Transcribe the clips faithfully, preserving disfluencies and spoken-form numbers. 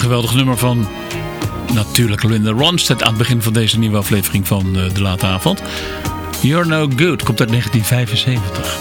geweldig nummer van natuurlijk Linda Ronstadt aan het begin van deze nieuwe aflevering van uh, De Late Avond. You're No Good komt uit negentien vijfenzeventig.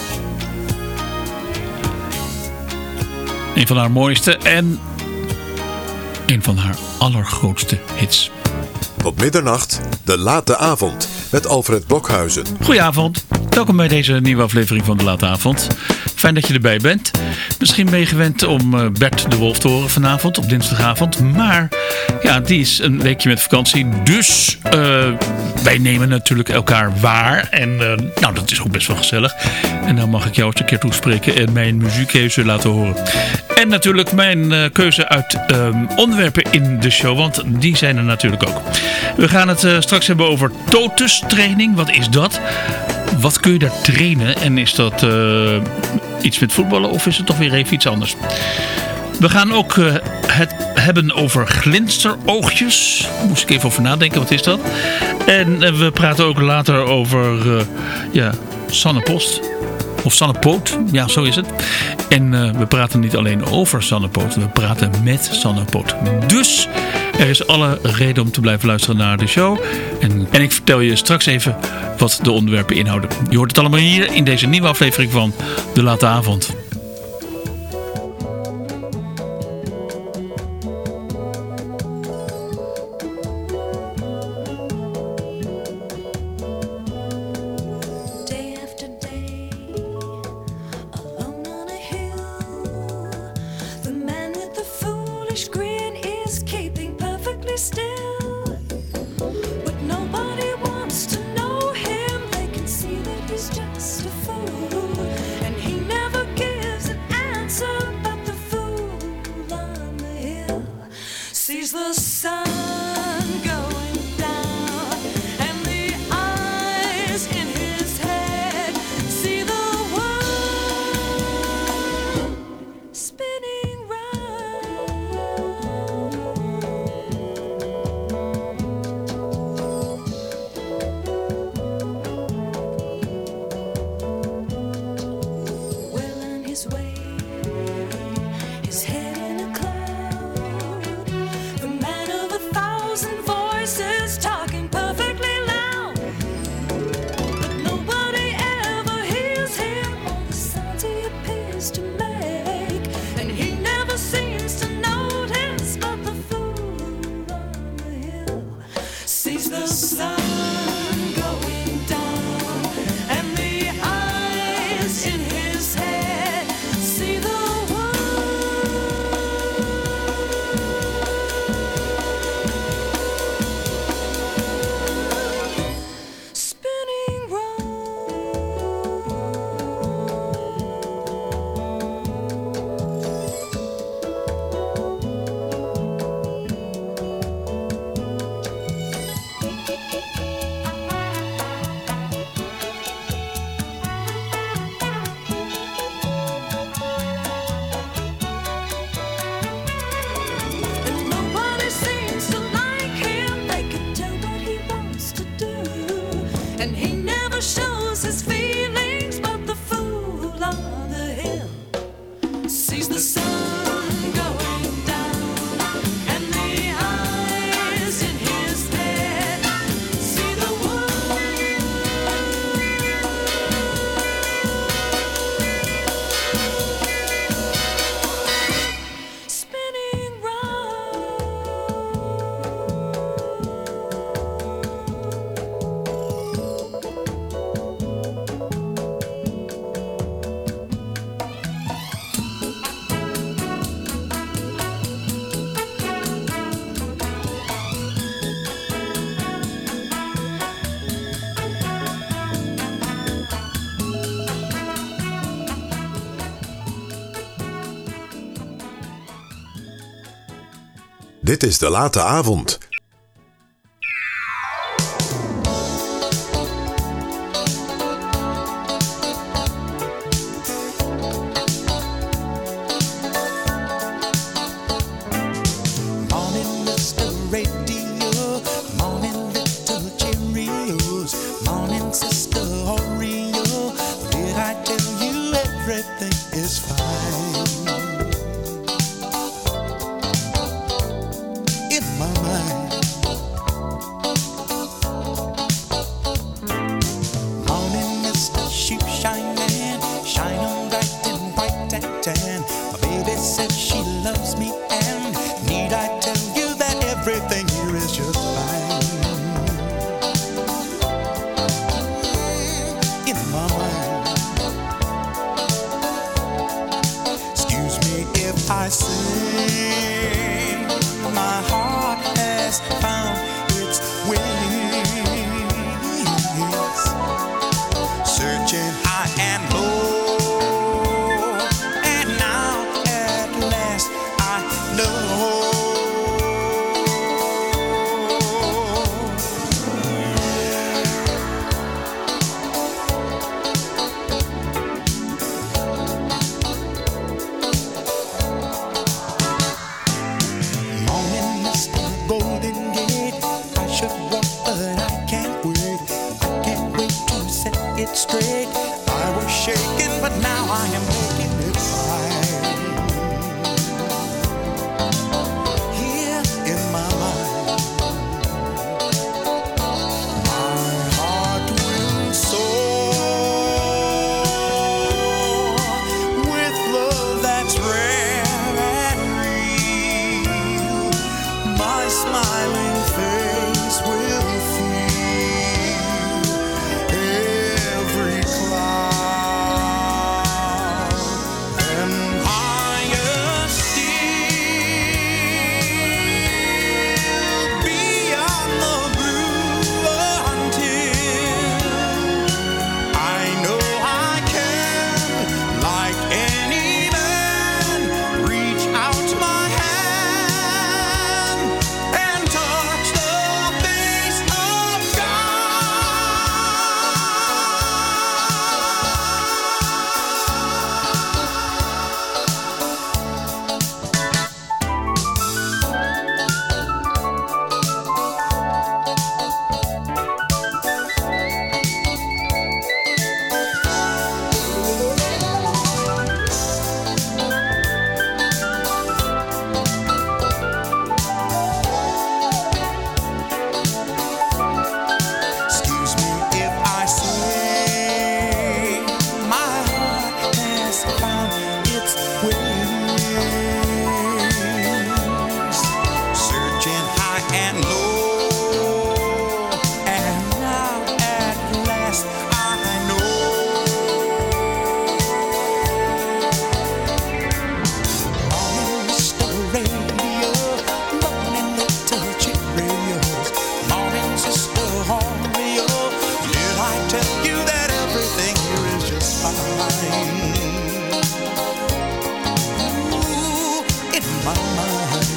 Een van haar mooiste en een van haar allergrootste hits. Tot middernacht, De Late Avond met Alfred Blokhuizen. Goedenavond, welkom bij deze nieuwe aflevering van De Late Avond. Fijn dat je erbij bent. Misschien ben je gewend om Bert de Wolf te horen vanavond op dinsdagavond. Maar ja, die is een weekje met vakantie. Dus uh, wij nemen natuurlijk elkaar waar. En uh, nou, dat is ook best wel gezellig. En dan mag ik jou eens een keer toespreken en mijn muziekkeuze laten horen. En natuurlijk mijn uh, keuze uit uh, onderwerpen in de show. Want die zijn er natuurlijk ook. We gaan het uh, straks hebben over TOTUS training. Wat is dat? Wat kun je daar trainen? En is dat uh, iets met voetballen of is het toch weer even iets anders? We gaan ook uh, het hebben over glinsteroogjes. Moest ik even over nadenken, wat is dat? En uh, we praten ook later over uh, ja, Sanne Post. Of Sanne Poot, ja zo is het. En uh, we praten niet alleen over Sanne Poot, we praten met Sanne Poot. Dus er is alle reden om te blijven luisteren naar de show. En, en ik vertel je straks even wat de onderwerpen inhouden. Je hoort het allemaal hier in deze nieuwe aflevering van De Late Avond. Dit is De Late Avond. Everything is fine. breaking, but now I am making it right. Here in my mind, my heart will soar with love that's rare and real. My smiling face will feel every cloud and higher still beyond the blue until I know I can, like any man, reach out my hand and touch the face of Excuse me if I say my heart has found its wings, searching high and low, and now at last I know. Morning, Mister Radio, morning, little Cheerios, morning, Sister Oreo. Did I tell you that everything here is just fine? Ooh, in my mind.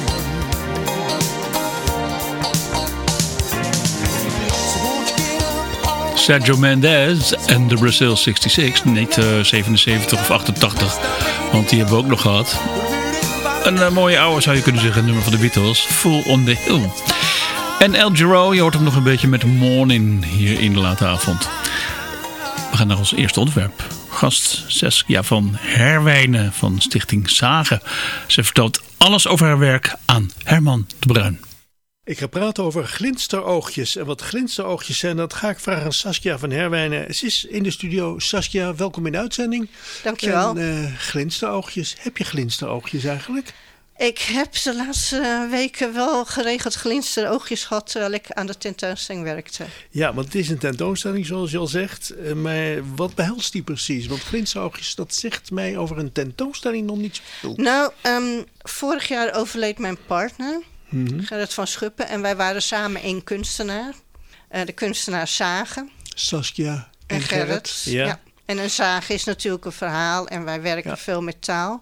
So won't you get up all Sergio Mendes en de Brazil zesenzestig, niet eh, zevenenzeventig of achtentachtig, want die hebben we ook nog gehad. Een eh, mooie oude zou je kunnen zeggen, een nummer van de Beatles, Full on the Hill. En El Giro, je hoort hem nog een beetje met Morning hier in de late avond. We gaan naar ons eerste onderwerp. Gast Saskia van Herwijnen van Stichting Zagen. Ze vertelt alles over haar werk aan Herman de Bruin. Ik ga praten over glinsteroogjes. En wat glinsteroogjes zijn, dat ga ik vragen aan Saskia van Herwijnen. Ze is in de studio. Saskia, welkom in de uitzending. Dankjewel. En, uh, glinsteroogjes. Heb je glinsteroogjes eigenlijk? Ik heb de laatste weken wel geregeld glinsteroogjes gehad terwijl ik aan de tentoonstelling werkte. Ja, want het is een tentoonstelling zoals je al zegt. Uh, maar wat behelst die precies? Want glinsteroogjes, dat zegt mij over een tentoonstelling nog niet zoveel. Nou, um, vorig jaar overleed mijn partner, Mm-hmm. Gerrit van Schuppen. En wij waren samen één kunstenaar. Uh, de kunstenaar Zagen Saskia en, en Gerrit. Gerrit. Ja. Ja. En een zagen is natuurlijk een verhaal en wij werken Ja. veel met taal.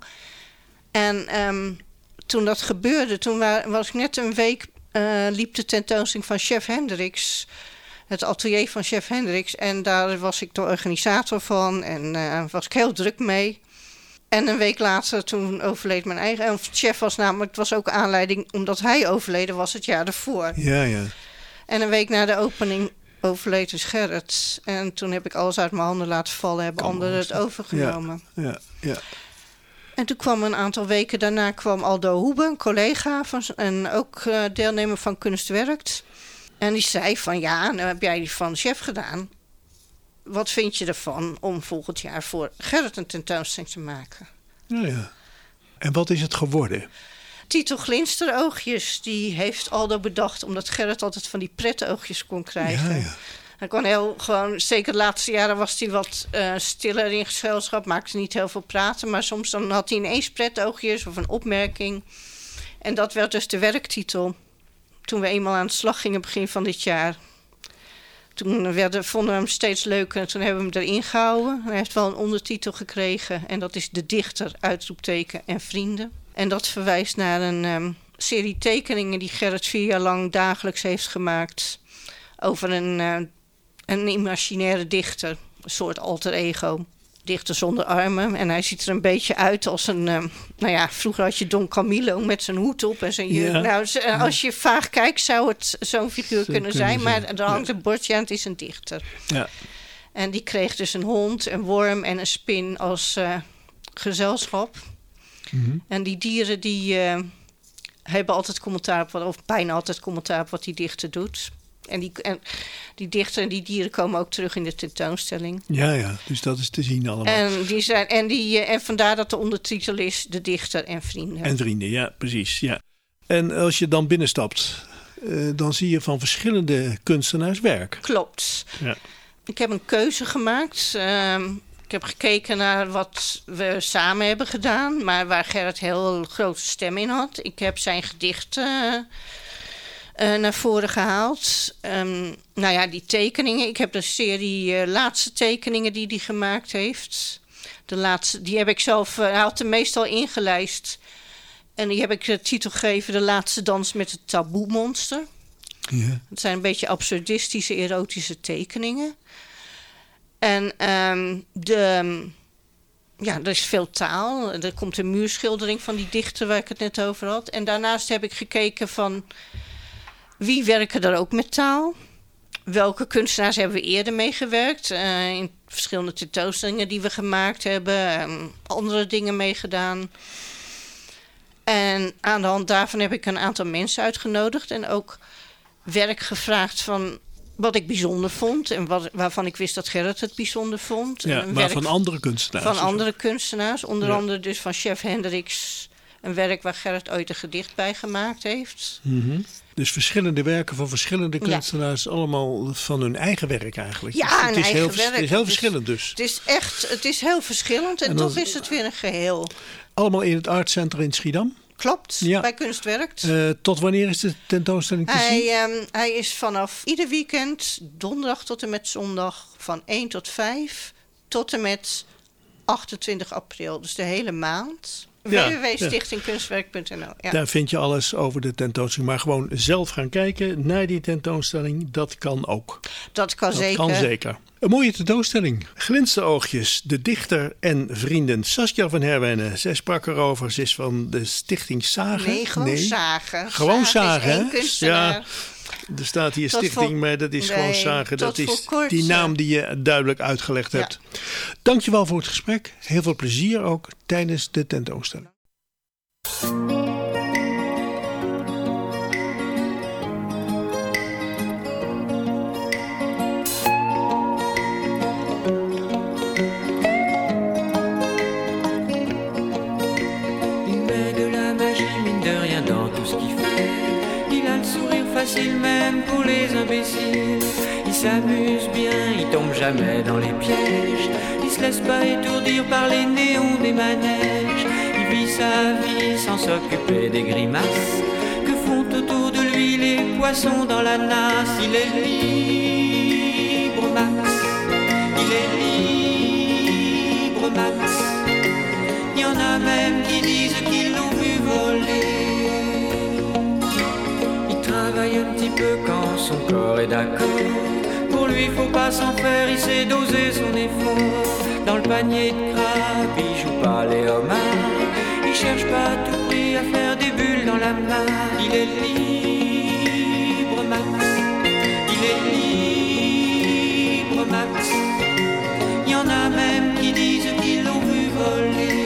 En um, toen dat gebeurde, toen wa- was ik net een week, uh, liep de tentoonstelling van Chef Hendricks. Het atelier van Chef Hendricks. En daar was ik de organisator van en uh, was ik heel druk mee. En een week later, toen overleed mijn eigen... En Chef was namelijk, het was ook aanleiding omdat hij overleden was het jaar ervoor. Ja, ja. En een week na de opening overleed dus Gerrit. En toen heb ik alles uit mijn handen laten vallen, hebben Kan anderen het wel. overgenomen. Ja, ja. En toen kwam een aantal weken daarna kwam Aldo Hoebe, een collega van, en ook uh, deelnemer van Kunstwerkt. En die zei van ja, nou heb jij die van Chef gedaan. Wat vind je ervan om volgend jaar voor Gerrit een tentoonstelling te maken? Ja, ja. En wat is het geworden? Titel Glinsteroogjes, die heeft Aldo bedacht omdat Gerrit altijd van die pretoogjes kon krijgen. Ja, ja. Hij kon heel gewoon, zeker de laatste jaren was hij wat uh, stiller in gezelschap, maakte niet heel veel praten, maar soms dan had hij ineens pretoogjes of een opmerking. En dat werd dus de werktitel. Toen we eenmaal aan de slag gingen begin van dit jaar. Toen werden, vonden we hem steeds leuker en toen hebben we hem erin gehouden. Hij heeft wel een ondertitel gekregen en dat is De Dichter, uitroepteken en Vrienden. En dat verwijst naar een um, serie tekeningen die Gerrit vier jaar lang dagelijks heeft gemaakt. Over een, uh, een imaginaire dichter, een soort alter ego. Dichter zonder armen. En hij ziet er een beetje uit als een... Uh, nou ja, vroeger had je Don Camillo met zijn hoed op en zijn jurk. Ja. Nou, z- uh, als je vaag kijkt zou het zo'n figuur Zo kunnen kunnen zijn. Maar zijn, er hangt ja. een bordje aan, het is een dichter. Ja. En die kreeg dus een hond, een worm en een spin als uh, gezelschap. Mm-hmm. En die dieren die uh, hebben altijd commentaar op, wat, of bijna altijd commentaar op wat die dichter doet. En die, en die dichter en die dieren komen ook terug in de tentoonstelling. Ja, ja, dus dat is te zien allemaal. En, die zijn, en, die, en vandaar dat de ondertitel is De Dichter en Vrienden. En vrienden, ja, precies. Ja. En als je dan binnenstapt, uh, dan zie je van verschillende kunstenaars werk. Klopt. Ja. Ik heb een keuze gemaakt. Uh, ik heb gekeken naar wat we samen hebben gedaan, maar waar Gerrit heel grote stem in had. Ik heb zijn gedichten uh, naar voren gehaald. Um, nou ja, die tekeningen. Ik heb de serie uh, laatste tekeningen die hij gemaakt heeft. De laatste, die heb ik zelf, uh, hij had hem meestal ingelijst. En die heb ik de titel gegeven De Laatste Dans met het Taboe-monster. Ja. Het zijn een beetje absurdistische, erotische tekeningen. En um, de, ja, er is veel taal. Er komt een muurschildering van die dichter waar ik het net over had. En daarnaast heb ik gekeken van wie werken er ook met taal. Welke kunstenaars hebben we eerder meegewerkt? Uh, in verschillende tentoonstellingen die we gemaakt hebben. Um, andere dingen meegedaan. En aan de hand daarvan heb ik een aantal mensen uitgenodigd. En ook werk gevraagd van wat ik bijzonder vond. En wat, waarvan ik wist dat Gerrit het bijzonder vond. Ja, een maar werk van andere kunstenaars. Van andere kunstenaars. Onder ja. andere dus van Chef Hendricks. Een werk waar Gerrit ooit een gedicht bij gemaakt heeft. Mm-hmm. Dus verschillende werken van verschillende kunstenaars. Ja. Allemaal van hun eigen werk eigenlijk. Ja, dus het een is eigen heel, werk. Het is heel dus, verschillend dus. Het is echt, het is heel verschillend. En, en dan, toch is het weer een geheel. Allemaal in het Art Center in Schiedam? Klopt, ja. bij Kunstwerkt. Uh, tot wanneer is de tentoonstelling te hij, zien? Um, hij is vanaf ieder weekend, donderdag tot en met zondag, van één tot vijf... tot en met achtentwintig april. Dus de hele maand. Ja, w w w punt stichting kunstwerk punt n l. Ja. Daar vind je alles over de tentoonstelling. Maar gewoon zelf gaan kijken naar die tentoonstelling, dat kan ook. Dat kan dat zeker. kan zeker. Een mooie tentoonstelling. Glinsteroogjes, de dichter en vrienden. Saskia van Herwijnen, zij sprak erover. Ze is van de stichting Zagen. Nee, gewoon nee. Zagen. Gewoon Zagen, Zagen is één ja. Er staat hier tot stichting, voor, maar dat is nee, gewoon Zagen. Dat is kort, die naam die je duidelijk uitgelegd ja. hebt. Dankjewel voor het gesprek. Heel veel plezier ook tijdens de tentoonstelling. Facile même pour les imbéciles. Il s'amuse bien, il tombe jamais dans les pièges. Il se laisse pas étourdir par les néons des manèges. Il vit sa vie sans s'occuper des grimaces que font autour de lui les poissons dans la nasse. Il est libre, Max. Il est libre, Max. Il y en a même qui disent qu'ils l'ont vu voler. Travaille un petit peu quand son corps est d'accord. Pour lui faut pas s'en faire, il sait doser son effort. Dans le panier de crabe, il joue pas les homards. Il cherche pas à tout prix à faire des bulles dans la mare. Il est libre, Max. Il est libre, Max. Il y en a même qui disent qu'ils l'ont vu voler.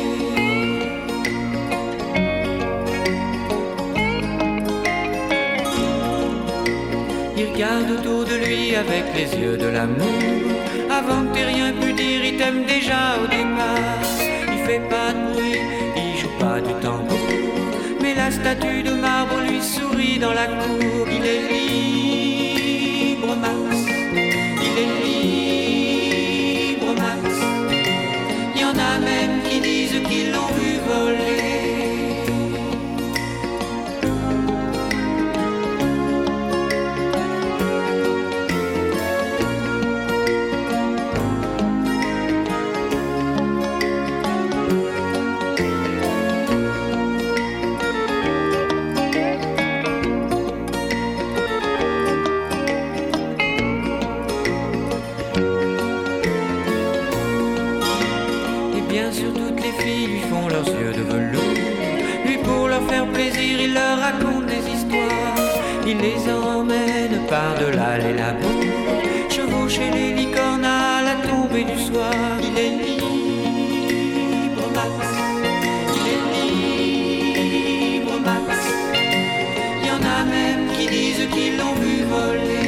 Il regarde autour de lui avec les yeux de l'amour. Avant que t'aies rien pu dire, il t'aime déjà au départ. Il fait pas de bruit, il joue pas du tambour. Mais la statue de marbre lui sourit dans la cour. Il est libre, Max. Il est libre, Max. Il y en a même qui disent qu'ils l'ont vu voler. Il les emmène par-delà les labos, chevaux chevaux chez les licornes à la tombée du soir. Il est libre, Max. Il est libre, Max. Il y en a même qui disent qu'ils l'ont vu voler.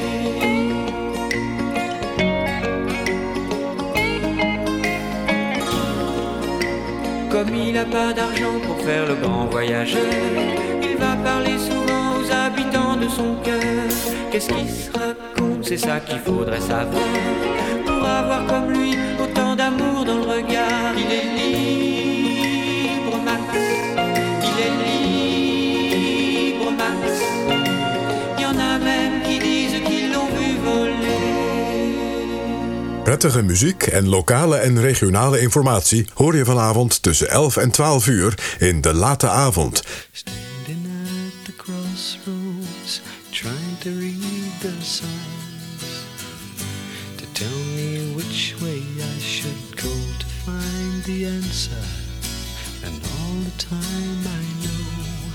Comme il n'a pas d'argent pour faire le grand voyageur, il va parler souvent aux habitants de son cœur. Qu'est-ce qu'il se raconte, c'est ça qu'il faudrait savoir, pour avoir comme lui autant d'amour dans le regard. Il est libre, Max. Il est libre, Max. Il y en a même qui disent qu'ils l'ont vu voler. Prettige muziek en lokale en regionale informatie hoor je vanavond tussen elf en twaalf uur in De Late Avond. Standing at the crossroads, trying to read the signs, to tell me which way I should go to find the answer. And all the time I know,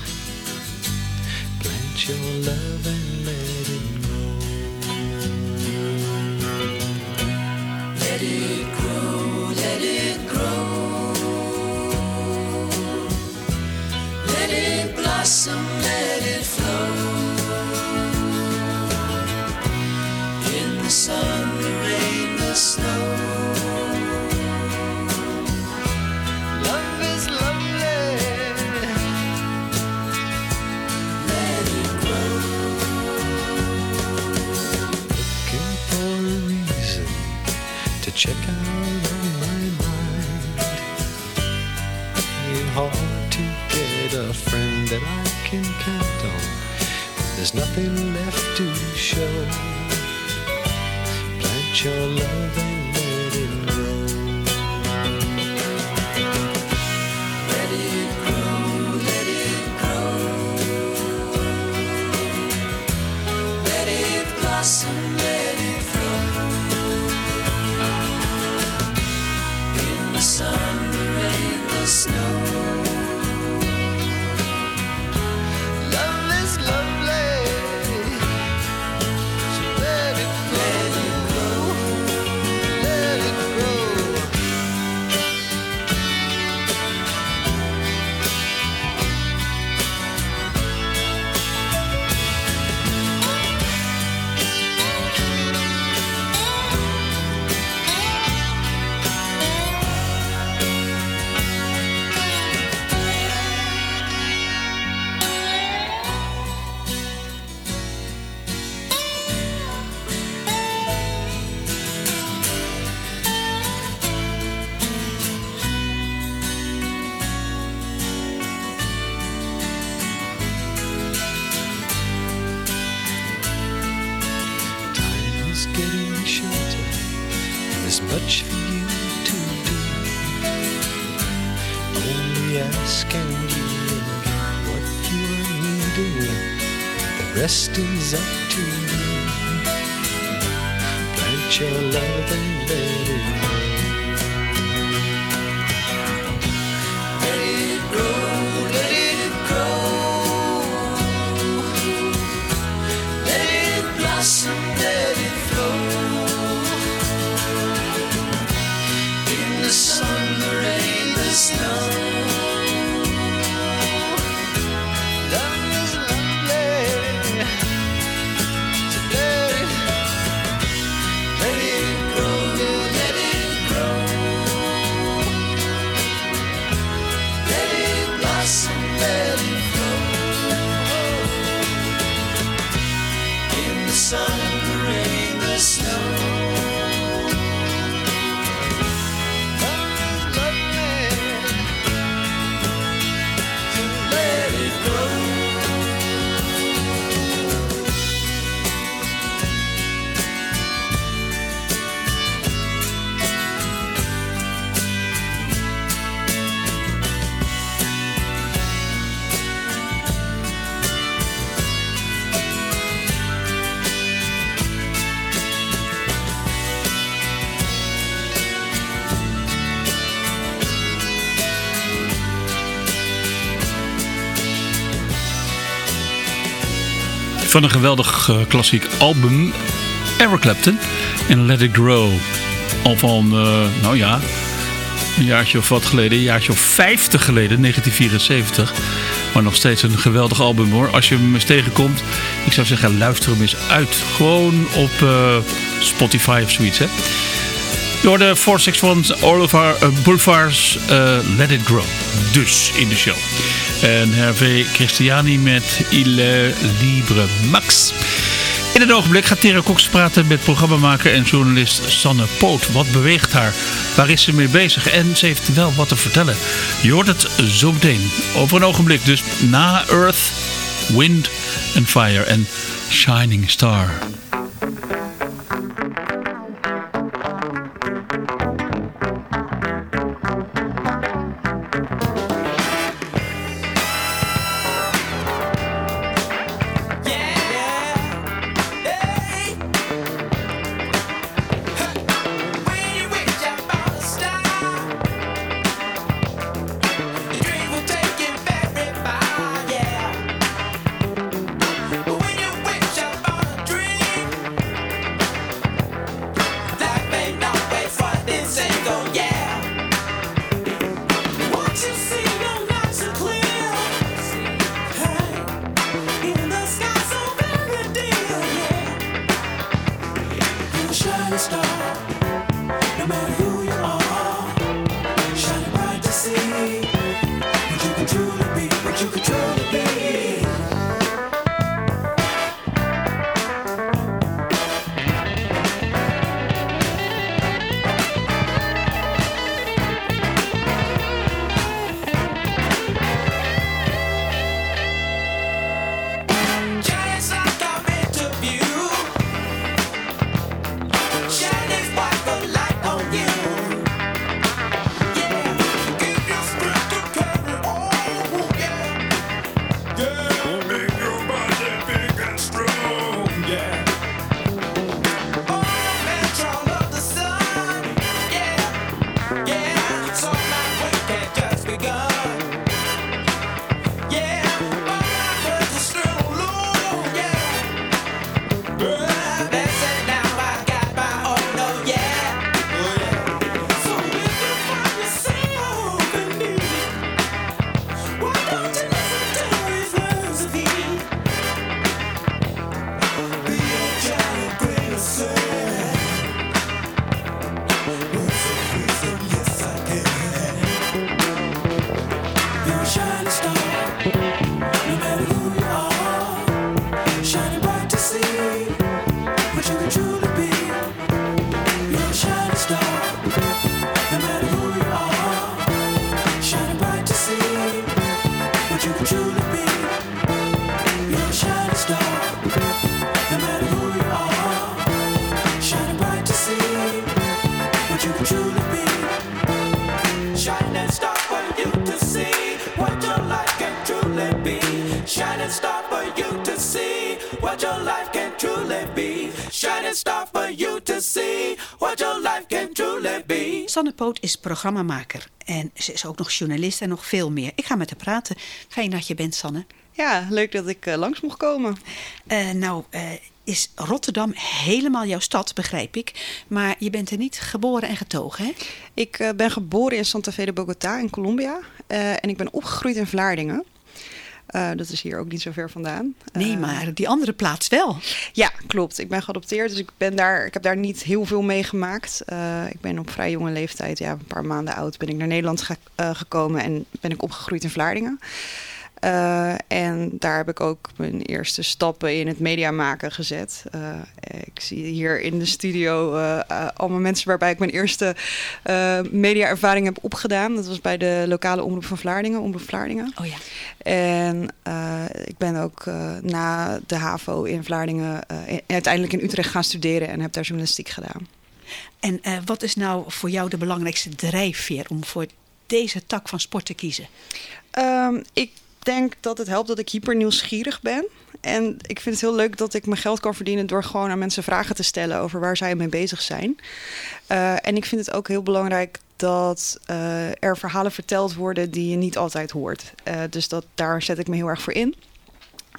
plant your love and let it grow. Let it grow, let it grow. Let it blossom, let it flow. In the sun, the rain, the snow. Love is lovely. Let it grow. Looking for a reason to check out on my mind. It's hard to get a friend that I can count on. There's nothing left to show. Plant your love and let it grow. Let it grow, let it grow. Let it blossom, let it flow. In the sun, the rain, the snow. Love is lovely. So let it grow. Let it grow. Let it grow. Time is getting shorter. There's much for you to do. Only ask and you will get what you are needing. The rest is up to you. Plant your love and let it grow. Let it grow, let it grow. Let it blossom, let it flow. In the sun, the rain, the snow. Love is lovely. So let it, let it grow, let it grow. Let it blossom, let it flow. In the sun, the rain, the snow. Love is lovely. So let it grow. Van een geweldig uh, klassiek album, Eric Clapton. En Let It Grow. Al van, uh, nou ja, een jaartje of wat geleden, een jaartje of vijftig geleden, negentien vierenzeventig. Maar nog steeds een geweldig album hoor. Als je hem eens tegenkomt, ik zou zeggen, luister hem eens uit. Gewoon op uh, Spotify of zoiets, hè. Door de four six one's All of Our uh, Boulevards uh, Let It Grow. Dus in de show. En Hervé Christiani met Il Libre Max. In het ogenblik gaat Tera Cox praten met programmamaker en journalist Sanne Poot. Wat beweegt haar? Waar is ze mee bezig? En ze heeft wel wat te vertellen. Je hoort het zo meteen. Over een ogenblik dus na Earth, Wind and Fire en Shining Star. Sanne Poot is programmamaker en ze is ook nog journalist en nog veel meer. Ik ga met haar praten. Fijn dat je bent, Sanne. Ja, leuk dat ik uh, langs mocht komen. Uh, nou, uh, is Rotterdam helemaal jouw stad, begrijp ik. Maar je bent er niet geboren en getogen, hè? Ik uh, ben geboren in Santa Fe de Bogotá in Colombia. Uh, en ik ben opgegroeid in Vlaardingen. Uh, dat is hier ook niet zo ver vandaan. Nee, uh, maar die andere plaats wel. Ja, klopt. Ik ben geadopteerd, dus ik, ben daar, ik heb daar niet heel veel meegemaakt. Uh, ik ben op vrij jonge leeftijd, ja, een paar maanden oud, ben ik naar Nederland ge- uh, gekomen en ben ik opgegroeid in Vlaardingen. Uh, en daar heb ik ook mijn eerste stappen in het media maken gezet. Uh, ik zie hier in de studio uh, uh, allemaal mensen waarbij ik mijn eerste uh, media-ervaring heb opgedaan. Dat was bij de lokale omroep van Vlaardingen, Omroep Vlaardingen. Oh ja. En uh, ik ben ook uh, na de HAVO in Vlaardingen uh, uiteindelijk in Utrecht gaan studeren en heb daar journalistiek gedaan. En uh, wat is nou voor jou de belangrijkste drijfveer om voor deze tak van sport te kiezen? Um, ik denk dat het helpt dat ik hyper nieuwsgierig ben. En ik vind het heel leuk dat ik mijn geld kan verdienen door gewoon aan mensen vragen te stellen over waar zij mee bezig zijn. Uh, en ik vind het ook heel belangrijk dat uh, er verhalen verteld worden die je niet altijd hoort. Uh, dus dat, daar zet ik me heel erg voor in.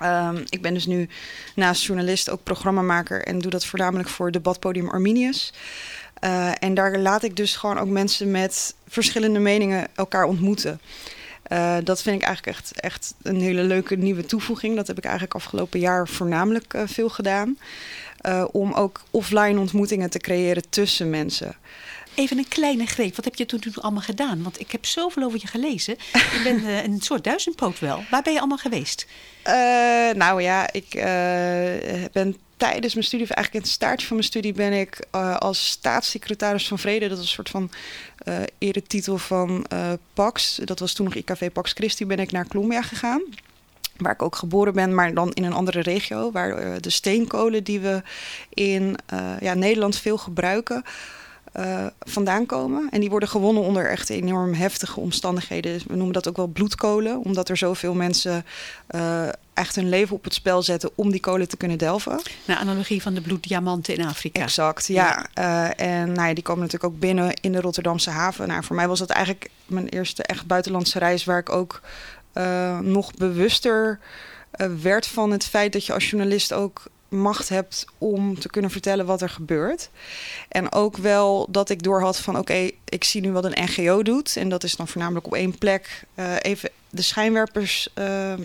Um, ik ben dus nu naast journalist ook programmamaker en doe dat voornamelijk voor debatpodium Arminius. Uh, en daar laat ik dus gewoon ook mensen met verschillende meningen elkaar ontmoeten. Uh, dat vind ik eigenlijk echt, echt een hele leuke nieuwe toevoeging. Dat heb ik eigenlijk afgelopen jaar voornamelijk uh, veel gedaan. Uh, om ook offline ontmoetingen te creëren tussen mensen. Even een kleine greep. Wat heb je toen, toen allemaal gedaan? Want ik heb zoveel over je gelezen. Je bent uh, een soort duizendpoot wel. Waar ben je allemaal geweest? Uh, nou ja, ik uh, ben tijdens mijn studie, of eigenlijk in het staartje van mijn studie, ben ik uh, als staatssecretaris van Vrede, dat is een soort van uh, eretitel van uh, Pax. Dat was toen nog I K V Pax Christi, ben ik naar Colombia gegaan. Waar ik ook geboren ben, maar dan in een andere regio. Waar uh, de steenkolen die we in uh, ja, Nederland veel gebruiken, Uh, vandaan komen. En die worden gewonnen onder echt enorm heftige omstandigheden. We noemen dat ook wel bloedkolen, omdat er zoveel mensen uh, echt hun leven op het spel zetten om die kolen te kunnen delven. Naar analogie van de bloeddiamanten in Afrika. Exact, ja. ja. Uh, en nou ja, die komen natuurlijk ook binnen in de Rotterdamse haven. Nou, voor mij was dat eigenlijk mijn eerste echt buitenlandse reis, waar ik ook uh, nog bewuster uh, werd van het feit dat je als journalist ook macht hebt om te kunnen vertellen wat er gebeurt. En ook wel dat ik doorhad van oké, okay, ik zie nu wat een N G O doet. En dat is dan voornamelijk op één plek uh, even de schijnwerpers uh,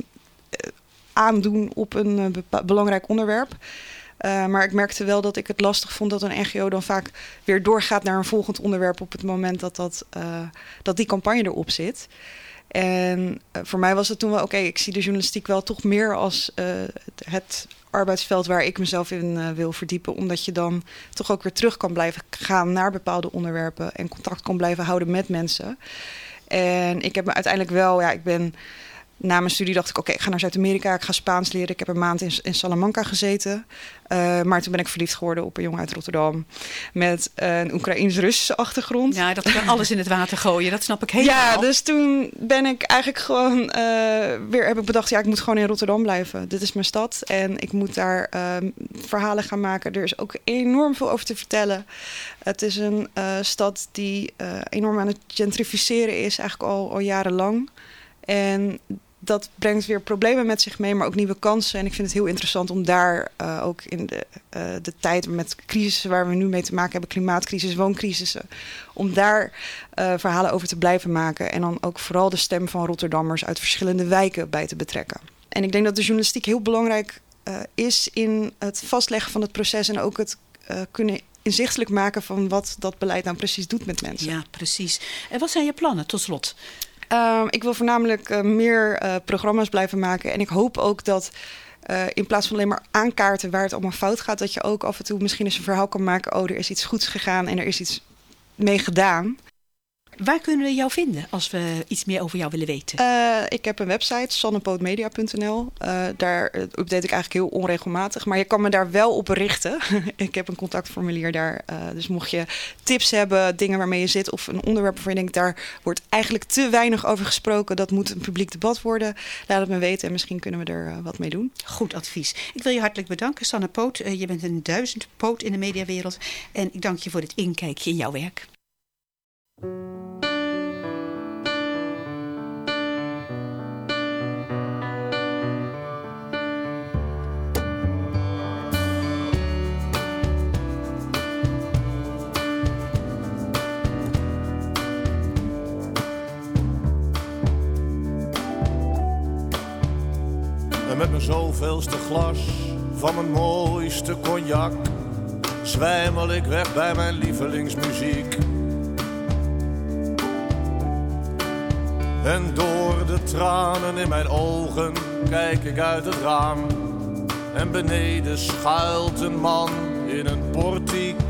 aandoen op een uh, bepa- belangrijk onderwerp. Uh, maar ik merkte wel dat ik het lastig vond dat een N G O dan vaak weer doorgaat naar een volgend onderwerp op het moment dat, dat, uh, dat die campagne erop zit. En uh, voor mij was het toen wel oké, okay, ik zie de journalistiek wel toch meer als uh, het arbeidsveld waar ik mezelf in uh, wil verdiepen. Omdat je dan toch ook weer terug kan blijven gaan naar bepaalde onderwerpen en contact kan blijven houden met mensen. En ik heb me uiteindelijk wel, ja, ik ben na mijn studie dacht ik, oké, okay, ik ga naar Zuid-Amerika, ik ga Spaans leren. Ik heb een maand in, in Salamanca gezeten. Uh, maar toen ben ik verliefd geworden op een jongen uit Rotterdam met uh, een Oekraïens-Russische achtergrond. Ja, dat kan alles in het water gooien, dat snap ik helemaal. Ja, dus toen ben ik eigenlijk gewoon uh, weer heb ik bedacht, ja, ik moet gewoon in Rotterdam blijven. Dit is mijn stad en ik moet daar uh, verhalen gaan maken. Er is ook enorm veel over te vertellen. Het is een uh, stad die uh, enorm aan het gentrificeren is, eigenlijk al, al jarenlang. En dat brengt weer problemen met zich mee, maar ook nieuwe kansen. En ik vind het heel interessant om daar uh, ook in de, uh, de tijd met crisissen waar we nu mee te maken hebben, klimaatcrisis, wooncrisissen, om daar uh, verhalen over te blijven maken. En dan ook vooral de stem van Rotterdammers uit verschillende wijken bij te betrekken. En ik denk dat de journalistiek heel belangrijk uh, is in het vastleggen van het proces en ook het uh, kunnen inzichtelijk maken van wat dat beleid nou precies doet met mensen. Ja, precies. En wat zijn je plannen tot slot? Uh, ik wil voornamelijk uh, meer uh, programma's blijven maken. En ik hoop ook dat uh, in plaats van alleen maar aankaarten waar het allemaal fout gaat, dat je ook af en toe misschien eens een verhaal kan maken. Oh, er is iets goeds gegaan en er is iets mee gedaan. Waar kunnen we jou vinden als we iets meer over jou willen weten? Uh, ik heb een website, sannepootmedia punt n l. Uh, daar update ik eigenlijk heel onregelmatig. Maar je kan me daar wel op richten. Ik heb een contactformulier daar. Uh, dus mocht je tips hebben, dingen waarmee je zit of een onderwerp waarvan je denkt, daar wordt eigenlijk te weinig over gesproken. Dat moet een publiek debat worden. Laat het me weten en misschien kunnen we er uh, wat mee doen. Goed advies. Ik wil je hartelijk bedanken, Sanne Poot. Uh, je bent een duizendpoot in de mediawereld. En ik dank je voor dit inkijkje in jouw werk. En met mijn zoveelste glas van mijn mooiste cognac zwijmel ik weg bij mijn lievelingsmuziek. En door de tranen in mijn ogen kijk ik uit het raam. En beneden schuilt een man in een portiek.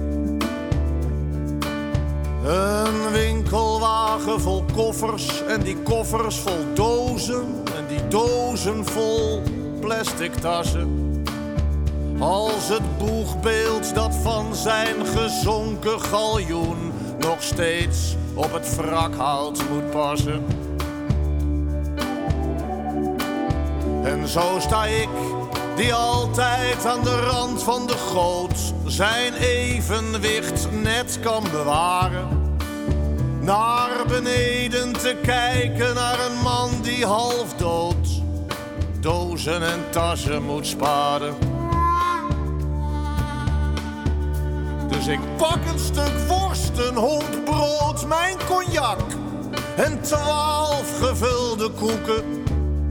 Een winkelwagen vol koffers en die koffers vol dozen. En die dozen vol plastic tassen. Als het boegbeeld dat van zijn gezonken galjoen nog steeds op het wrakhout moet passen. En zo sta ik, die altijd aan de rand van de goot zijn evenwicht net kan bewaren. Naar beneden te kijken naar een man die half dood dozen en tassen moet sparen. Dus ik pak een stuk worst, een hond brood, mijn cognac en twaalf gevulde koeken.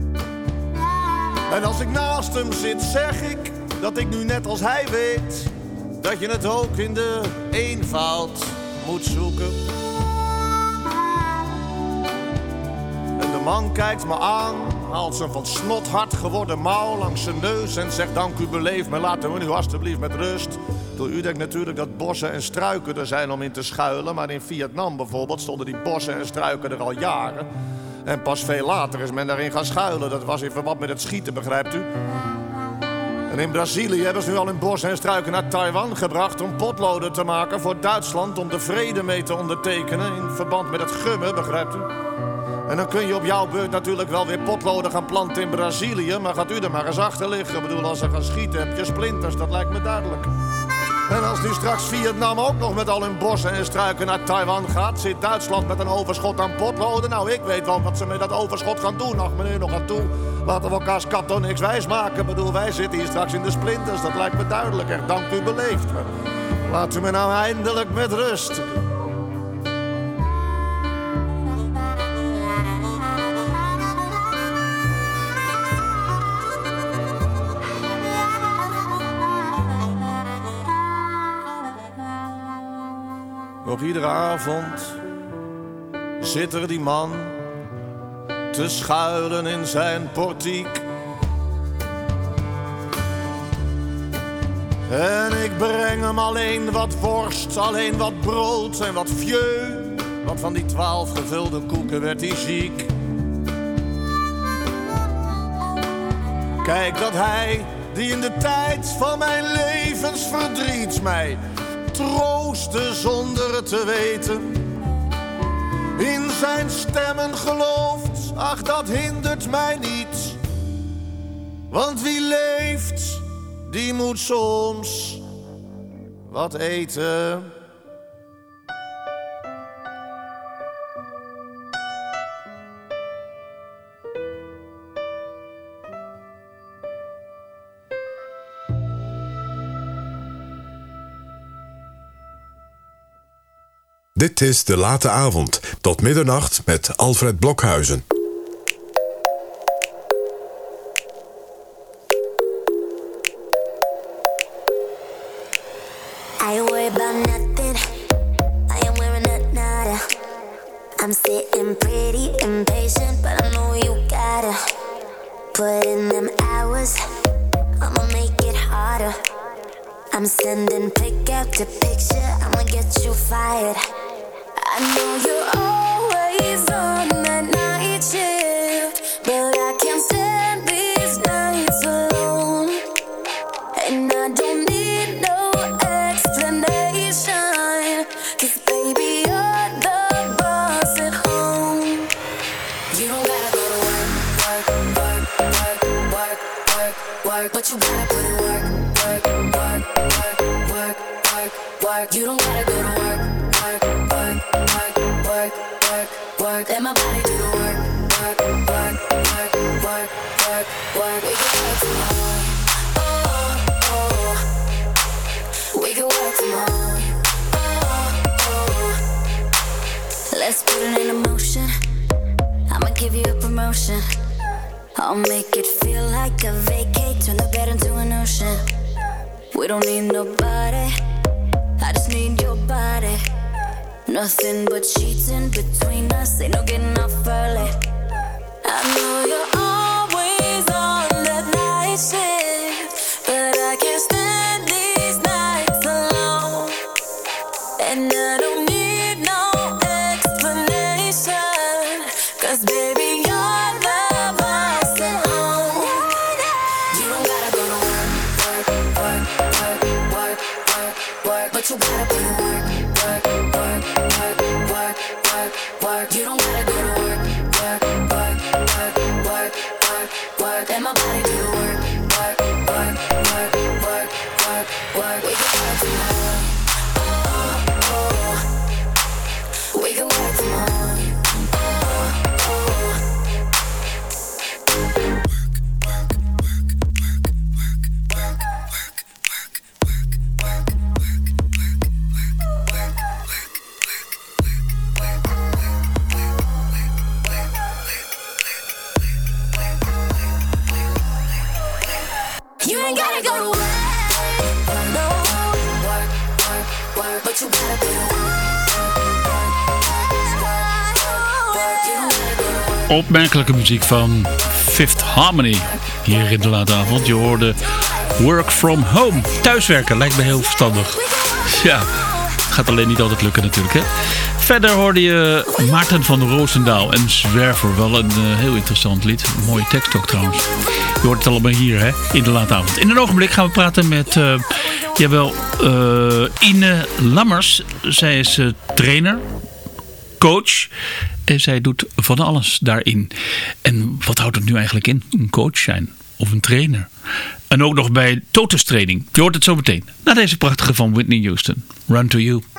En als ik naast hem zit, zeg ik dat ik nu net als hij weet dat je het ook in de eenvoud moet zoeken. En de man kijkt me aan, haalt zijn van snot hard geworden mouw langs zijn neus en zegt: dank u beleefd, maar laten we nu alstublieft met rust. Door u denkt natuurlijk dat bossen en struiken er zijn om in te schuilen, maar in Vietnam bijvoorbeeld stonden die bossen en struiken er al jaren. En pas veel later is men daarin gaan schuilen. Dat was in verband met het schieten, begrijpt u? En in Brazilië hebben ze nu al hun bossen en struiken naar Taiwan gebracht om potloden te maken voor Duitsland om de vrede mee te ondertekenen in verband met het gummen, begrijpt u? En dan kun je op jouw beurt natuurlijk wel weer potloden gaan planten in Brazilië, maar gaat u er maar eens achter liggen. Ik bedoel, als ze gaan schieten heb je splinters, dat lijkt me duidelijk. En als nu straks Vietnam ook nog met al hun bossen en struiken naar Taiwan gaat, zit Duitsland met een overschot aan potloden. Nou, ik weet wel wat ze met dat overschot gaan doen. Ach, meneer, nog aan toe. Laten we elkaars kat toch niks wijs maken. Ik bedoel, wij zitten hier straks in de splinters. Dat lijkt me duidelijk. Echt, dank u beleefd. Laat u me nou eindelijk met rust. Op iedere avond zit er die man te schuilen in zijn portiek. En ik breng hem alleen wat worst, alleen wat brood en wat vieux. Want van die twaalf gevulde koeken werd hij ziek. Kijk dat hij, die in de tijd van mijn levensverdriet mij troosten zonder het te weten, in zijn stemmen gelooft, ach dat hindert mij niet. Want wie leeft, die moet soms wat eten. Dit is De Late Avond, tot middernacht met Alfred Blokhuizen. I worry about nothing, I am wearing a nada. I'm sitting pretty impatient, but I know you gotta put in them hours, I'ma make it harder. I'm sending pick after picture, I'ma get you fired. I know you're always on that night shift, but I can't stand these nights alone. And I don't need no explanation, 'cause baby you're the boss at home. You don't gotta go to work, work, work, work, work, work, work, but you gotta put in work, work, work, work, work, work, work. You don't gotta go to work, work, work, work, work, work, work. Let my body do the work, work, work, work, work, work, work. We can work tomorrow, oh, oh. We can work tomorrow, oh, oh. Let's put it in motion, I'ma give you a promotion. I'll make it feel like a vacate, turn the bed into an ocean. We don't need nobody, I just need your body. Nothing but sheets in between us, ain't no getting off early. I know you're always on that night shift, but I can't stand these nights alone. And I don't need no explanation, 'cause baby you're the boss at home. You don't gotta go to work, work, work, work, work, work, work, but you gotta put in work, work, work, work, work, work, work. You don't gotta go to work, work, work, work, work, work, work. Let my body do the work, work, work, work, work, work, work. We can work tomorrow, oh, oh. We can work tomorrow, oh, oh. But you gotta put in work. Opmerkelijke muziek van Fifth Harmony hier in de late avond. Je hoorde Work From Home. Thuiswerken lijkt me heel verstandig. Ja, gaat alleen niet altijd lukken natuurlijk, hè. Verder hoorde je Maarten van Roosendaal en Zwerver. Wel een uh, heel interessant lied. Een mooie tekst ook trouwens. Je hoort het allemaal hier, hè, in de late avond. In een ogenblik gaan we praten met uh, jawel, uh, Ine Lammers. Zij is uh, trainer, coach. En zij doet van alles daarin. En wat houdt het nu eigenlijk in? Een coach zijn of een trainer. En ook nog bij Totus Training. Je hoort het zo meteen. Na deze prachtige van Whitney Houston. Run to You.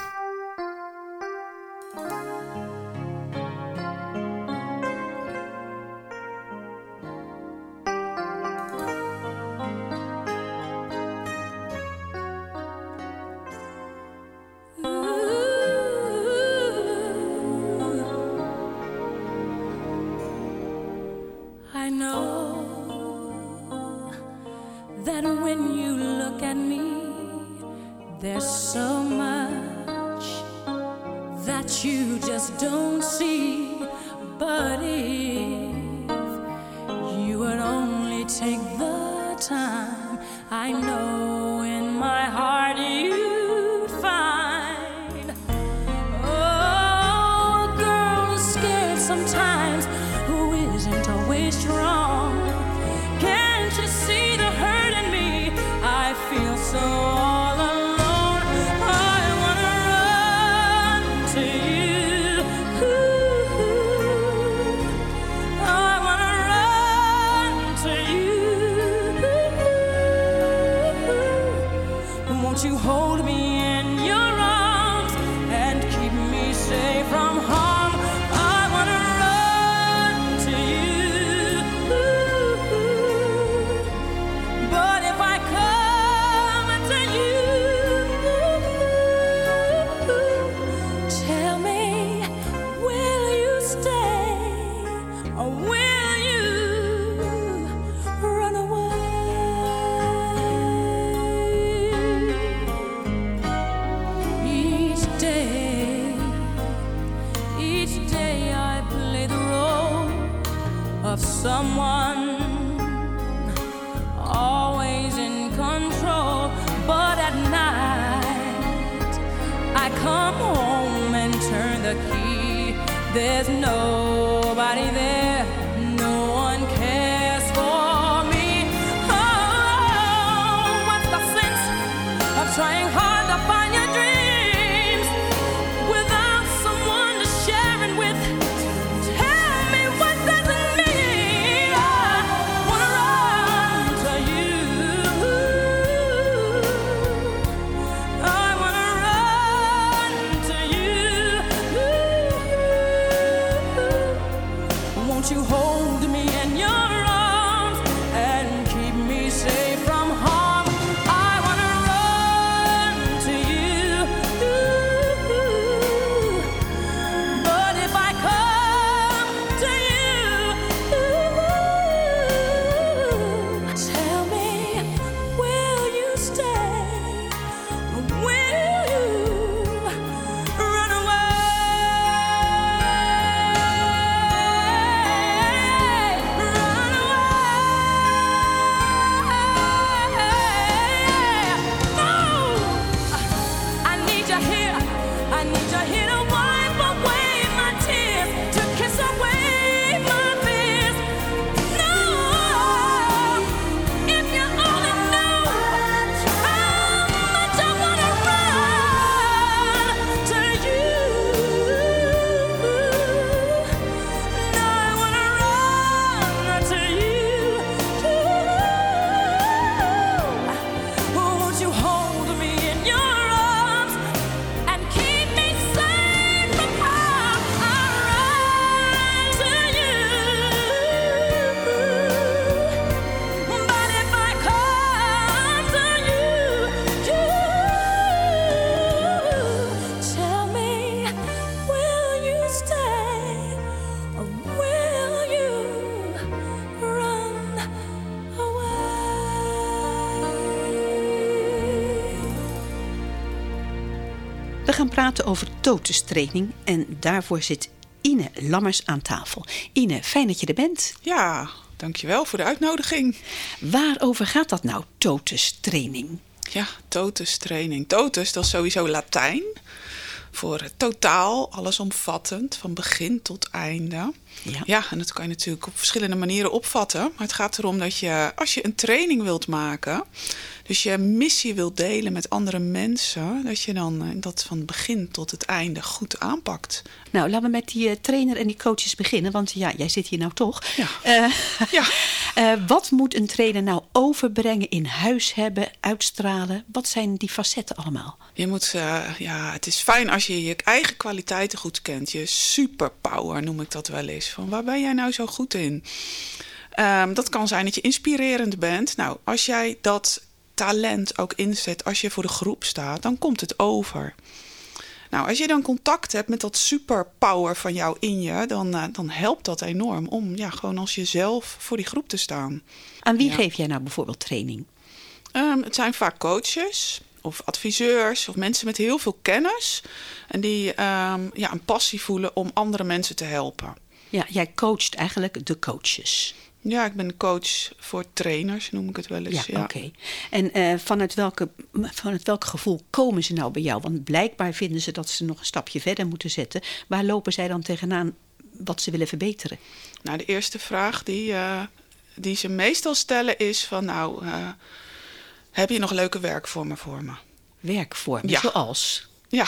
We gaan praten over totustraining en daarvoor zit Ine Lammers aan tafel. Ine, fijn dat je er bent. Ja, dankjewel voor de uitnodiging. Waarover gaat dat nou, totustraining? Ja, totustraining. Totus, dat is sowieso Latijn. Voor totaal, allesomvattend, van begin tot einde. Ja. ja, en dat kan je natuurlijk op verschillende manieren opvatten. Maar het gaat erom dat je, als je een training wilt maken, dus je missie wilt delen met andere mensen, dat je dan dat van begin tot het einde goed aanpakt. Nou, laten we met die uh, trainer en die coaches beginnen. Want ja, jij zit hier nou toch. Ja. Uh, ja. uh, wat moet een trainer nou overbrengen, in huis hebben, uitstralen? Wat zijn die facetten allemaal? Je moet, uh, ja, het is fijn als je je eigen kwaliteiten goed kent. Je superpower noem ik dat wel eens. Van waar ben jij nou zo goed in? Um, dat kan zijn dat je inspirerend bent. Nou, als jij dat talent ook inzet, als je voor de groep staat, dan komt het over. Nou, als je dan contact hebt met dat superpower van jou in je, dan, uh, dan helpt dat enorm om ja, gewoon als jezelf voor die groep te staan. Aan wie ja. geef jij nou bijvoorbeeld training? Um, het zijn vaak coaches of adviseurs of mensen met heel veel kennis en die um, ja, een passie voelen om andere mensen te helpen. Ja, jij coacht eigenlijk de coaches. Ja, ik ben coach voor trainers, noem ik het wel eens. Ja, ja. oké. Okay. En uh, vanuit, welke, vanuit welk gevoel komen ze nou bij jou? Want blijkbaar vinden ze dat ze nog een stapje verder moeten zetten. Waar lopen zij dan tegenaan wat ze willen verbeteren? Nou, de eerste vraag die, uh, die ze meestal stellen is van, nou, uh, heb je nog leuke werkvormen voor me? Werkvormen, ja. Zoals? Ja,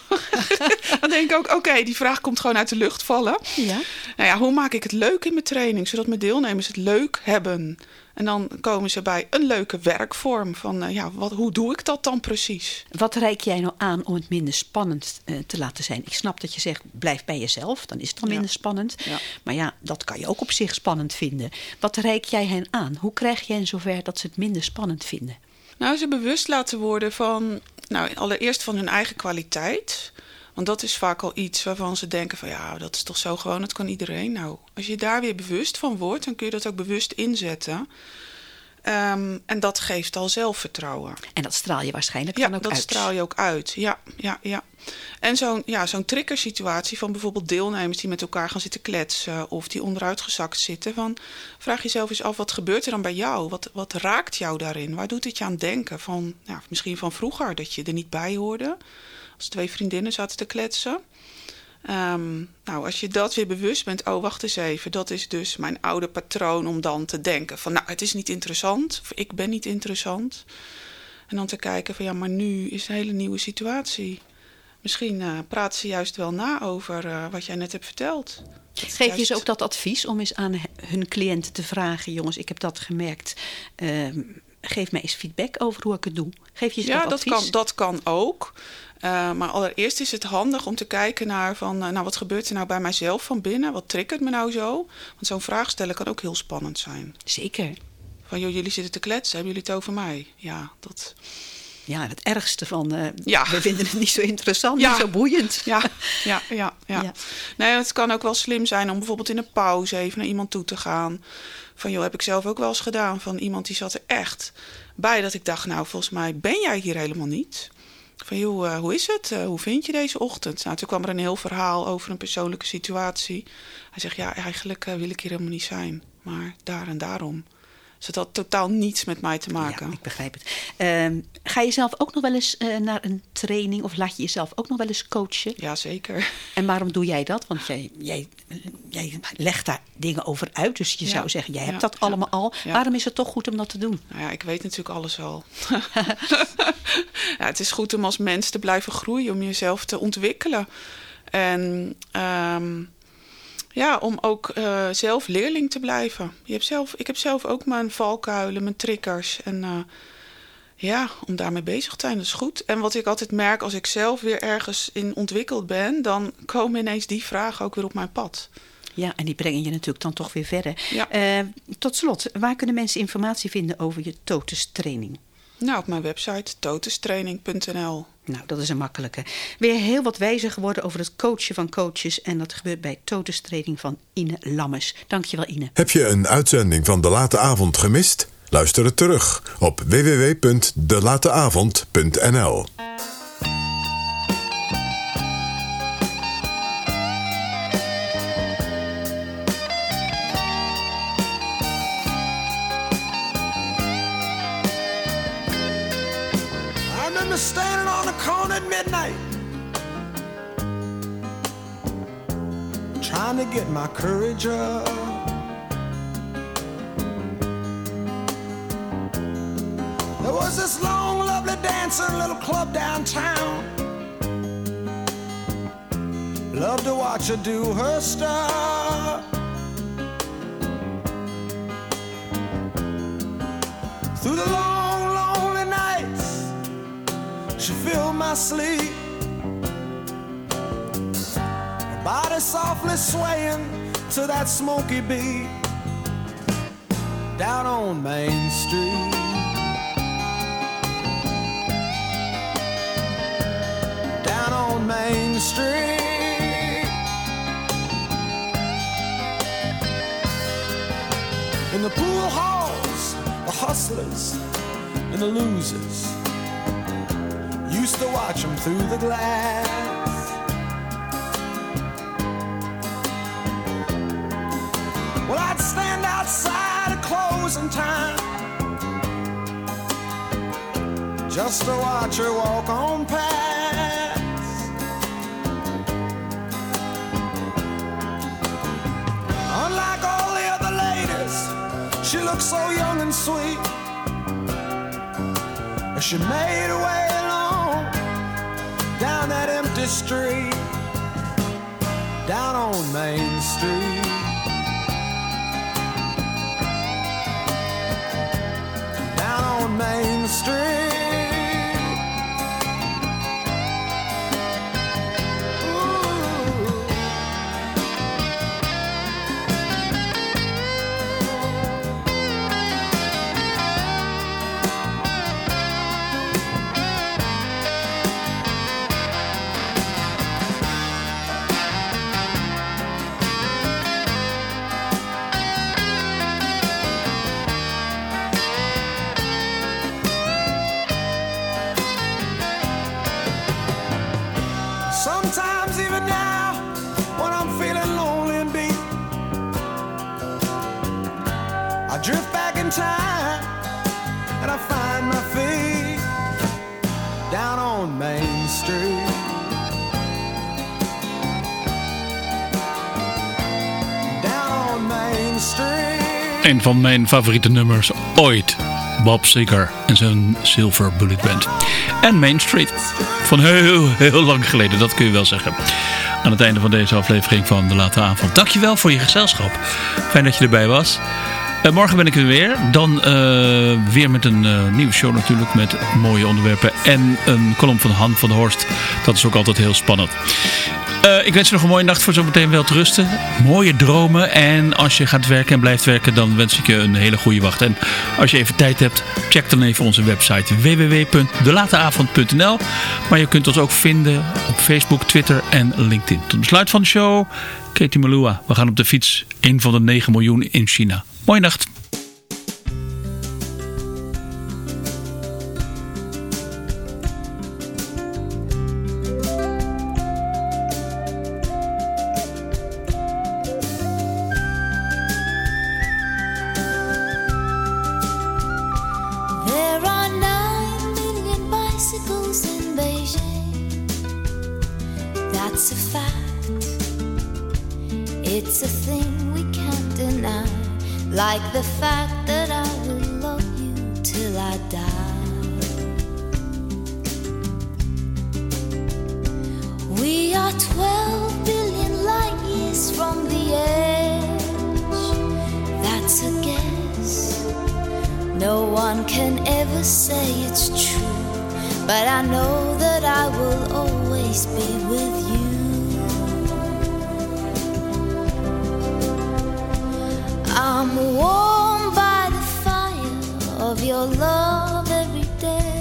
dan denk ik ook, oké, okay, die vraag komt gewoon uit de lucht vallen. Ja. Nou ja, hoe maak ik het leuk in mijn training, zodat mijn deelnemers het leuk hebben? En dan komen ze bij een leuke werkvorm van, uh, ja, wat, hoe doe ik dat dan precies? Wat reik jij nou aan om het minder spannend uh, te laten zijn? Ik snap dat je zegt, blijf bij jezelf, dan is het dan ja. minder spannend. Ja. Maar ja, dat kan je ook op zich spannend vinden. Wat reik jij hen aan? Hoe krijg jij hen zover dat ze het minder spannend vinden? Nou, ze bewust laten worden van, nou, allereerst van hun eigen kwaliteit. Want dat is vaak al iets waarvan ze denken van, ja, dat is toch zo gewoon, dat kan iedereen. Nou, als je daar weer bewust van wordt, dan kun je dat ook bewust inzetten. Um, en dat geeft al zelfvertrouwen. En dat straal je waarschijnlijk ja, dan ook dat uit. straal je ook uit. Ja, ja, ja. En zo'n, ja, zo'n triggersituatie van bijvoorbeeld deelnemers die met elkaar gaan zitten kletsen of die onderuitgezakt zitten. Van, vraag jezelf eens af, wat gebeurt er dan bij jou? Wat, wat raakt jou daarin? Waar doet het je aan denken? Van, ja, misschien van vroeger, dat je er niet bij hoorde. Als twee vriendinnen zaten te kletsen. Um, nou, als je dat weer bewust bent, oh, wacht eens even, dat is dus mijn oude patroon om dan te denken van, nou, het is niet interessant, of ik ben niet interessant. En dan te kijken van, ja, maar nu is een hele nieuwe situatie. Misschien uh, praten ze juist wel na over uh, wat jij net hebt verteld. Geef juist... je ze ook dat advies om eens aan hun cliënten te vragen, jongens, ik heb dat gemerkt, uh, geef mij eens feedback over hoe ik het doe. Geef je ze ja, dat dat advies? kan, dat kan ook. Uh, maar allereerst is het handig om te kijken naar van, uh, nou, wat gebeurt er nou bij mijzelf van binnen? Wat triggert me nou zo? Want zo'n vraag stellen kan ook heel spannend zijn. Zeker. Van, joh, jullie zitten te kletsen, hebben jullie het over mij? Ja, dat... Ja, het ergste van, uh, ja. we vinden het niet zo interessant, ja. niet zo boeiend. Ja, ja, ja, ja. ja. Nee, het kan ook wel slim zijn om bijvoorbeeld in een pauze even naar iemand toe te gaan. Van, joh, heb ik zelf ook wel eens gedaan. Van iemand die zat er echt bij dat ik dacht, nou, volgens mij ben jij hier helemaal niet. Van, joh, uh, hoe is het? Uh, hoe vind je deze ochtend? Nou, toen kwam er een heel verhaal over een persoonlijke situatie. Hij zegt, ja, eigenlijk uh, wil ik hier helemaal niet zijn. Maar daar en daarom. Dus het had totaal niets met mij te maken. Ja, ik begrijp het. Uh, ga je zelf ook nog wel eens uh, naar een training of laat je jezelf ook nog wel eens coachen? Ja, zeker. En waarom doe jij dat? Want jij, jij, jij legt daar dingen over uit. Dus je ja. zou zeggen, jij hebt ja, dat allemaal ja. al. Ja. Waarom is het toch goed om dat te doen? Nou ja, ik weet natuurlijk alles al. Ja, het is goed om als mens te blijven groeien, om jezelf te ontwikkelen. En... Um, Ja, om ook uh, zelf leerling te blijven. Je hebt zelf, ik heb zelf ook mijn valkuilen, mijn triggers. En uh, ja, om daarmee bezig te zijn, dat is goed. En wat ik altijd merk, als ik zelf weer ergens in ontwikkeld ben, dan komen ineens die vragen ook weer op mijn pad. Ja, en die brengen je natuurlijk dan toch weer verder. Ja. Uh, tot slot, waar kunnen mensen informatie vinden over je totustraining? Nou, op mijn website totustraining punt n l. Nou, dat is een makkelijke. Weer heel wat wijzer geworden over het coachen van coaches. En dat gebeurt bij totustraining van Ine Lammers. Dankjewel, Ine. Heb je een uitzending van De Late Avond gemist? Luister het terug op w w w punt de late avond punt n l. home at midnight, trying to get my courage up. There was this long, lovely dancing little club downtown. Love to watch her do her stuff. Through the long, lonely nights, she filled my sleep. Her body softly swaying to that smoky beat. Down on Main Street, down on Main Street. In the pool halls, the hustlers and the losers used to watch them through the glass. Well, I'd stand outside at closing time just to watch her walk on past. Unlike all the other ladies, she looked so young and sweet as she made her way along down that empty street, down on Main Street, down on Main Street. Sometimes even now, when I'm feeling lonely and beat, I drift back in time and I find my feet down on Main Street, down on Main Street. Een van mijn favoriete nummers ooit. Bob Seger en zijn Silver Bullet Band. En Main Street. Van heel, heel lang geleden, dat kun je wel zeggen. Aan het einde van deze aflevering van De Late Avond. Dankjewel voor je gezelschap. Fijn dat je erbij was. Uh, morgen ben ik er weer. Dan uh, weer met een uh, nieuwe show natuurlijk. Met mooie onderwerpen. En een column van Han van der Horst. Dat is ook altijd heel spannend. Uh, ik wens je nog een mooie nacht voor zometeen wel te rusten. Mooie dromen. En als je gaat werken en blijft werken, dan wens ik je een hele goede wacht. En als je even tijd hebt, check dan even onze website w w w punt de late avond punt n l. Maar je kunt ons ook vinden op Facebook, Twitter en LinkedIn. Tot besluit van de show, Katie Melua. We gaan op de fiets. Een van de negen miljoen in China. Mooie nacht. That's a fact. It's a thing we can't deny. Like the fact that I will love you till I die. We are twelve billion light years from the edge. That's a guess. No one can ever say it's true, but I know that I will always be with you. I'm warmed by the fire of your love every day.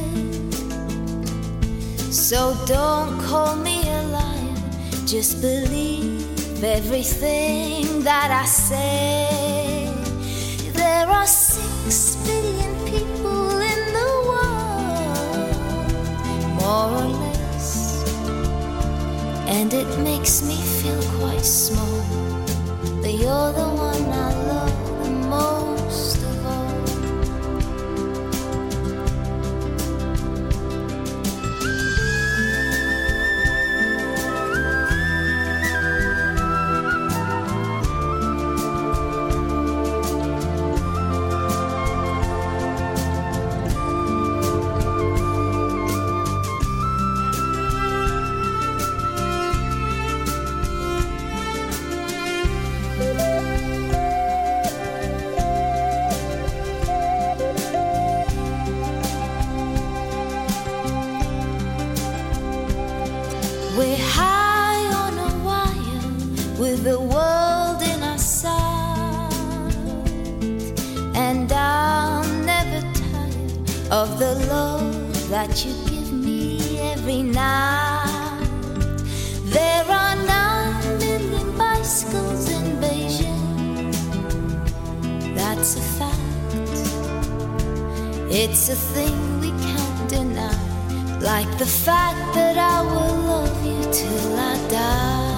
So don't call me a liar, just believe everything that I say. There are six billion people in the world, more or less, and it makes me feel quite small. But you're the one I love the most of all. that you give me every night. There are nine million bicycles in Beijing. That's a fact. It's a thing we can't deny. Like the fact that I will love you till I die.